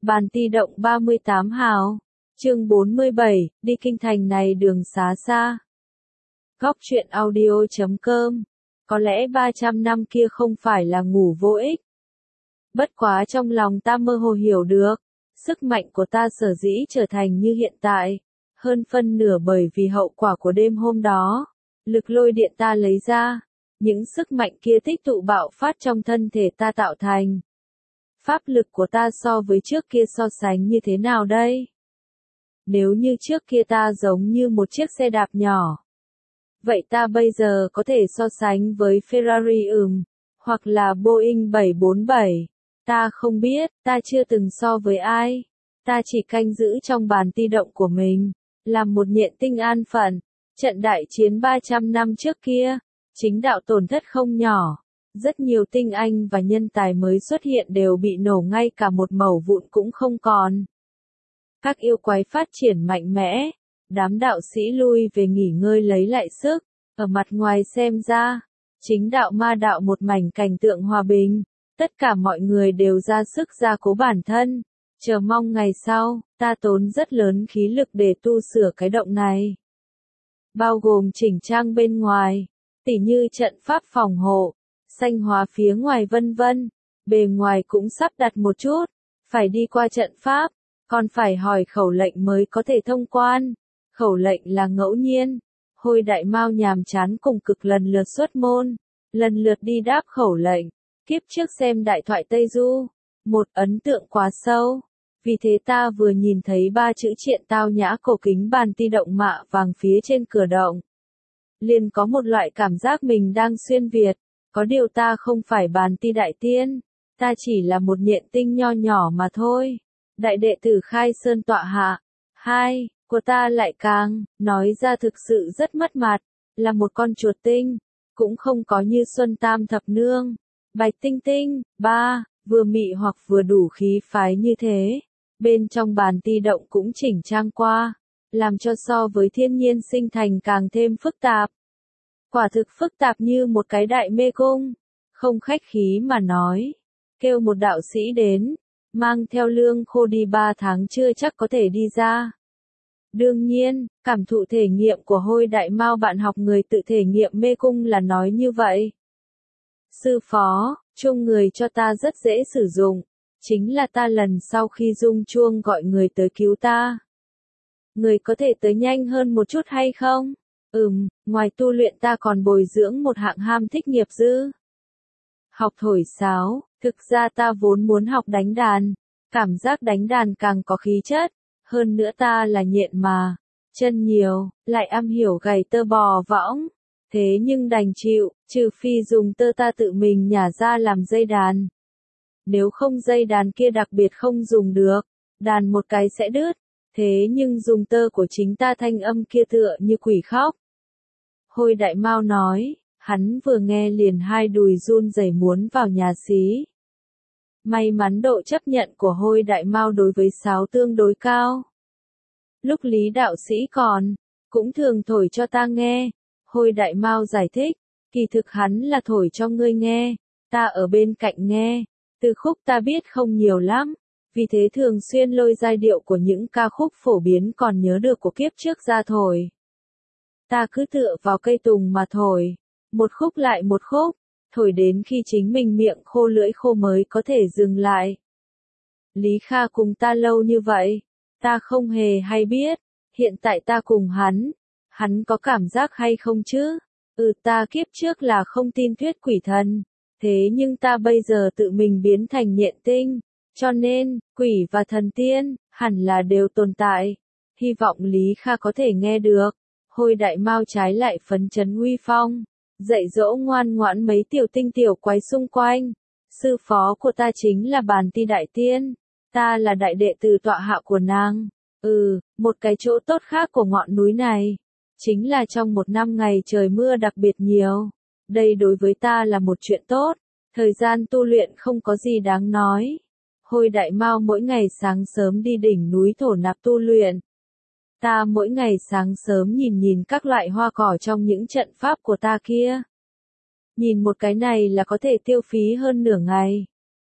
Bàn ti động 38 hào. Chương 47, đi kinh thành này đường xá xa. Góc truyện audio.com. Có lẽ 300 năm kia không phải là ngủ vô ích. Bất quá trong lòng ta mơ hồ hiểu được, sức mạnh của ta sở dĩ trở thành như hiện tại, hơn phân nửa bởi vì hậu quả của đêm hôm đó. Lực lôi điện ta lấy ra, những sức mạnh kia tích tụ bạo phát trong thân thể ta tạo thành. Pháp lực của ta so với trước kia so sánh như thế nào đây? Nếu như trước kia ta giống như một chiếc xe đạp nhỏ, vậy ta bây giờ có thể so sánh với Ferrari hoặc là Boeing 747. Ta không biết, ta chưa từng so với ai. Ta chỉ canh giữ trong bàn ti động của mình, làm một nhện tinh an phận. Trận đại chiến 300 năm trước kia, chính đạo tổn thất không nhỏ. Rất nhiều tinh anh và nhân tài mới xuất hiện đều bị nổ ngay cả một mẩu vụn cũng không còn. Các yêu quái phát triển mạnh mẽ, đám đạo sĩ lui về nghỉ ngơi lấy lại sức, ở mặt ngoài xem ra, chính đạo ma đạo một mảnh cảnh tượng hòa bình, tất cả mọi người đều ra sức gia cố bản thân, chờ mong ngày sau, ta tốn rất lớn khí lực để tu sửa cái động này. Bao gồm chỉnh trang bên ngoài, tỉ như trận pháp phòng hộ, xanh hóa phía ngoài vân vân, bề ngoài cũng sắp đặt một chút, phải đi qua trận pháp, còn phải hỏi khẩu lệnh mới có thể thông quan, khẩu lệnh là ngẫu nhiên. Hôi Đại Mao nhàm chán cùng cực lần lượt xuất môn, lần lượt đi đáp khẩu lệnh, kiếp trước xem đại thoại Tây Du, một ấn tượng quá sâu, vì thế ta vừa nhìn thấy 3 chữ triện tao nhã cổ kính bàn ti động mạ vàng phía trên cửa động. Liền có một loại cảm giác mình đang xuyên Việt, có điều ta không phải bàn ti đại tiên, ta chỉ là một nhện tinh nho nhỏ mà thôi. Đại đệ tử Khai Sơn tọa hạ, hai, của ta lại càng, nói ra thực sự rất mất mặt, là một con chuột tinh, cũng không có như Xuân Tam Thập Nương, Bạch Tinh Tinh, ba, vừa mị hoặc vừa đủ khí phái như thế. Bên trong bàn ti động cũng chỉnh trang qua, làm cho so với thiên nhiên sinh thành càng thêm phức tạp. Quả thực phức tạp như một cái đại mê cung, không khách khí mà nói, kêu một đạo sĩ đến, mang theo lương khô đi 3 tháng chưa chắc có thể đi ra. Đương nhiên, cảm thụ thể nghiệm của Hôi Đại Mao bạn học người tự thể nghiệm mê cung là nói như vậy. Sư phó, chuông người cho ta rất dễ sử dụng, chính là ta lần sau khi rung chuông gọi người tới cứu ta. Người có thể tới nhanh hơn một chút hay không? Ngoài tu luyện ta còn bồi dưỡng một hạng ham thích nghiệp dư. Học thổi sáo, thực ra ta vốn muốn học đánh đàn, cảm giác đánh đàn càng có khí chất, hơn nữa ta là nhện mà, chân nhiều, lại am hiểu gảy tơ bò võng, thế nhưng đành chịu, trừ phi dùng tơ ta tự mình nhả ra làm dây đàn. Nếu không dây đàn kia đặc biệt không dùng được, đàn một cái sẽ đứt, thế nhưng dùng tơ của chính ta thanh âm kia tựa như quỷ khóc. Hôi Đại Mao nói, hắn vừa nghe liền hai đùi run rẩy muốn vào nhà xí. May mắn độ chấp nhận của Hôi Đại Mao đối với sáo tương đối cao. Lúc Lý đạo sĩ còn, cũng thường thổi cho ta nghe. Hôi Đại Mao giải thích, kỳ thực hắn là thổi cho ngươi nghe, ta ở bên cạnh nghe, từ khúc ta biết không nhiều lắm, vì thế thường xuyên lôi giai điệu của những ca khúc phổ biến còn nhớ được của kiếp trước ra thổi. Ta cứ tựa vào cây tùng mà thổi, một khúc lại một khúc, thổi đến khi chính mình miệng khô lưỡi khô mới có thể dừng lại. Lý Kha cùng ta lâu như vậy, ta không hề hay biết, hiện tại ta cùng hắn có cảm giác hay không chứ? Ta kiếp trước là không tin thuyết quỷ thần, thế nhưng ta bây giờ tự mình biến thành nhện tinh, cho nên, quỷ và thần tiên, hẳn là đều tồn tại. Hy vọng Lý Kha có thể nghe được. Hôi Đại Mao trái lại phấn chấn uy phong, dạy dỗ ngoan ngoãn mấy tiểu tinh tiểu quái xung quanh. Sư phó của ta chính là bàn ti đại tiên, ta là đại đệ tử tọa hạ của nàng. Một cái chỗ tốt khác của ngọn núi này, chính là trong một năm ngày trời mưa đặc biệt nhiều. Đây đối với ta là một chuyện tốt, thời gian tu luyện không có gì đáng nói. Hôi Đại Mao mỗi ngày sáng sớm đi đỉnh núi thổ nạp tu luyện. Ta mỗi ngày sáng sớm nhìn các loại hoa cỏ trong những trận pháp của ta kia. Nhìn một cái này là có thể tiêu phí hơn nửa ngày.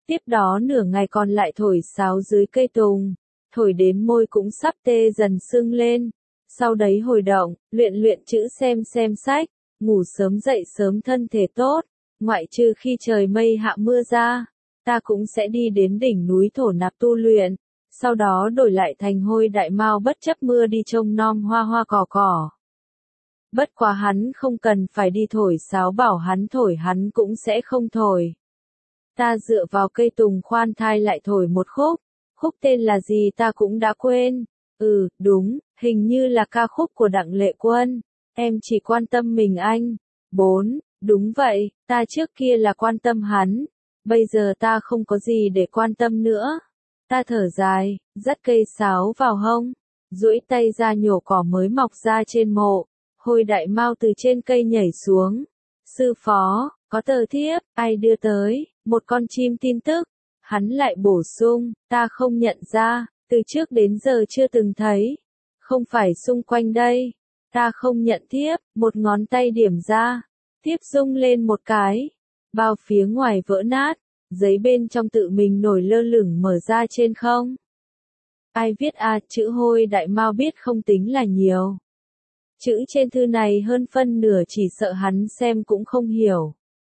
Tiếp đó nửa ngày còn lại thổi sáo dưới cây tùng, thổi đến môi cũng sắp tê dần sưng lên. Sau đấy hồi động, luyện luyện chữ xem sách, ngủ sớm dậy sớm thân thể tốt, ngoại trừ khi trời mây hạ mưa ra, ta cũng sẽ đi đến đỉnh núi Thổ Nạp tu luyện, sau đó đổi lại thành Hôi Đại Mao bất chấp mưa đi trông nom hoa hoa cỏ cỏ. Bất quá hắn không cần phải đi thổi sáo, bảo hắn thổi hắn cũng sẽ không thổi. Ta dựa vào cây tùng khoan thai lại thổi một khúc tên là gì ta cũng đã quên. Đúng, hình như là ca khúc của Đặng Lệ Quân. Em chỉ quan tâm mình anh. 4. Đúng vậy, ta trước kia là quan tâm hắn. Bây giờ ta không có gì để quan tâm nữa. Ta thở dài, dắt cây sáo vào hông, duỗi tay ra nhổ cỏ mới mọc ra trên mộ. Hôi Đại Mao từ trên cây nhảy xuống. Sư phó, có tờ thiếp, ai đưa tới, một con chim tin tức. Hắn lại bổ sung, ta không nhận ra, từ trước đến giờ chưa từng thấy. Không phải xung quanh đây. Ta không nhận thiếp, một ngón tay điểm ra. Thiếp rung lên một cái. Bao phía ngoài vỡ nát, giấy bên trong tự mình nổi lơ lửng mở ra trên không. Ai viết chữ Hôi Đại Mao biết không tính là nhiều. Chữ trên thư này hơn phân nửa chỉ sợ hắn xem cũng không hiểu.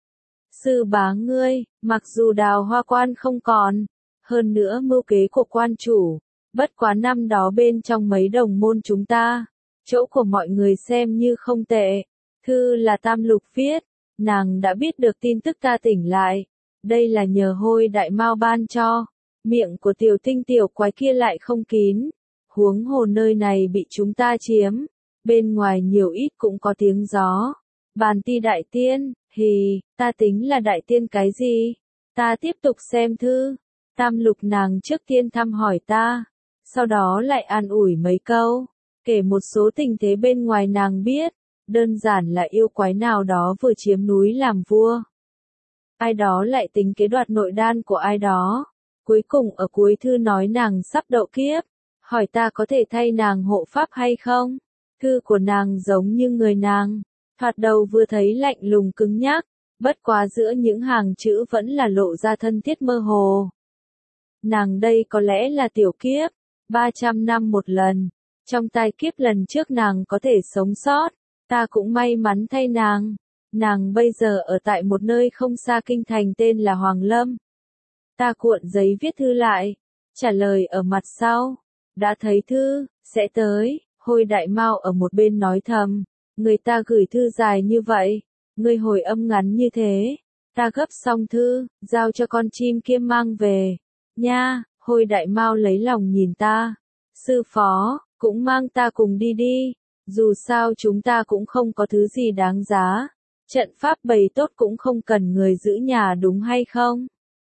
Sư bá ngươi, mặc dù Đào Hoa quan không còn, hơn nữa mưu kế của quan chủ, bất quá năm đó bên trong mấy đồng môn chúng ta, chỗ của mọi người xem như không tệ. Thư là Tam Lục viết, nàng đã biết được tin tức ta tỉnh lại. Đây là nhờ Hôi Đại Mao ban cho. Miệng của tiểu tinh tiểu quái kia lại không kín. Huống hồ nơi này bị chúng ta chiếm. Bên ngoài nhiều ít cũng có tiếng gió. Bàn ti đại tiên, ta tính là đại tiên cái gì? Ta tiếp tục xem thư. Tam Lục nàng trước tiên thăm hỏi ta. Sau đó lại an ủi mấy câu. Kể một số tình thế bên ngoài nàng biết. Đơn giản là yêu quái nào đó vừa chiếm núi làm vua. Ai đó lại tính kế đoạt nội đan của ai đó. Cuối cùng ở cuối thư nói nàng sắp đậu kiếp. Hỏi ta có thể thay nàng hộ pháp hay không? Thư của nàng giống như người nàng. Thoạt đầu vừa thấy lạnh lùng cứng nhắc. Bất quá giữa những hàng chữ vẫn là lộ ra thân thiết mơ hồ. Nàng đây có lẽ là tiểu kiếp. 300 năm một lần. Trong tai kiếp lần trước nàng có thể sống sót. Ta cũng may mắn thay nàng. Nàng bây giờ ở tại một nơi không xa kinh thành tên là Hoàng Lâm. Ta cuộn giấy viết thư lại, trả lời ở mặt sau. Đã thấy thư, sẽ tới. Hôi Đại Mao ở một bên nói thầm. Người ta gửi thư dài như vậy, người hồi âm ngắn như thế. Ta gấp xong thư, giao cho con chim kia mang về. Nha, Hôi Đại Mao lấy lòng nhìn ta. Sư phó, cũng mang ta cùng đi đi. Dù sao chúng ta cũng không có thứ gì đáng giá. Trận pháp bày tốt cũng không cần người giữ nhà đúng hay không?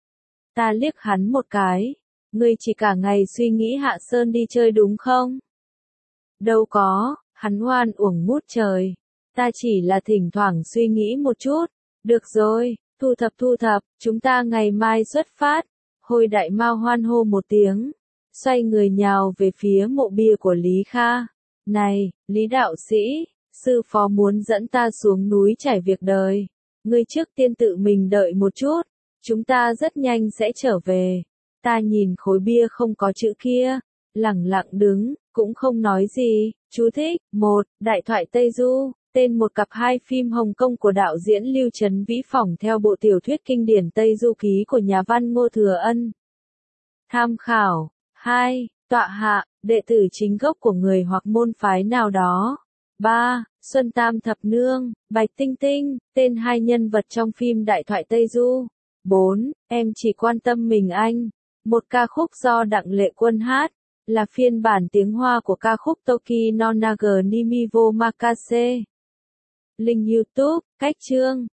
Ta liếc hắn một cái. Ngươi chỉ cả ngày suy nghĩ Hạ Sơn đi chơi đúng không? Đâu có, hắn hoan uổng ngút trời. Ta chỉ là thỉnh thoảng suy nghĩ một chút. Được rồi, thu thập, chúng ta ngày mai xuất phát. Hôi Đại Mao hoan hô một tiếng. Xoay người nhào về phía mộ bia của Lý Kha. Này, Lý đạo sĩ, sư phó muốn dẫn ta xuống núi trải việc đời. Ngươi trước tiên tự mình đợi một chút, chúng ta rất nhanh sẽ trở về. Ta nhìn khối bia không có chữ kia, lẳng lặng đứng, cũng không nói gì. Chú thích: 1. Đại thoại Tây Du, tên một cặp 2 phim Hồng Kông của đạo diễn Lưu Trấn Vĩ phỏng theo bộ tiểu thuyết kinh điển Tây Du Ký của nhà văn Ngô Thừa Ân. Tham khảo. 2. Tọa hạ, đệ tử chính gốc của người hoặc môn phái nào đó. 3. Xuân Tam Thập Nương, Bạch Tinh Tinh, tên 2 nhân vật trong phim Đại thoại Tây Du. 4. Em chỉ quan tâm mình anh. Một ca khúc do Đặng Lệ Quân hát, là phiên bản tiếng Hoa của ca khúc Toki no Nage ni mi wo Makase. Link YouTube, cách chương.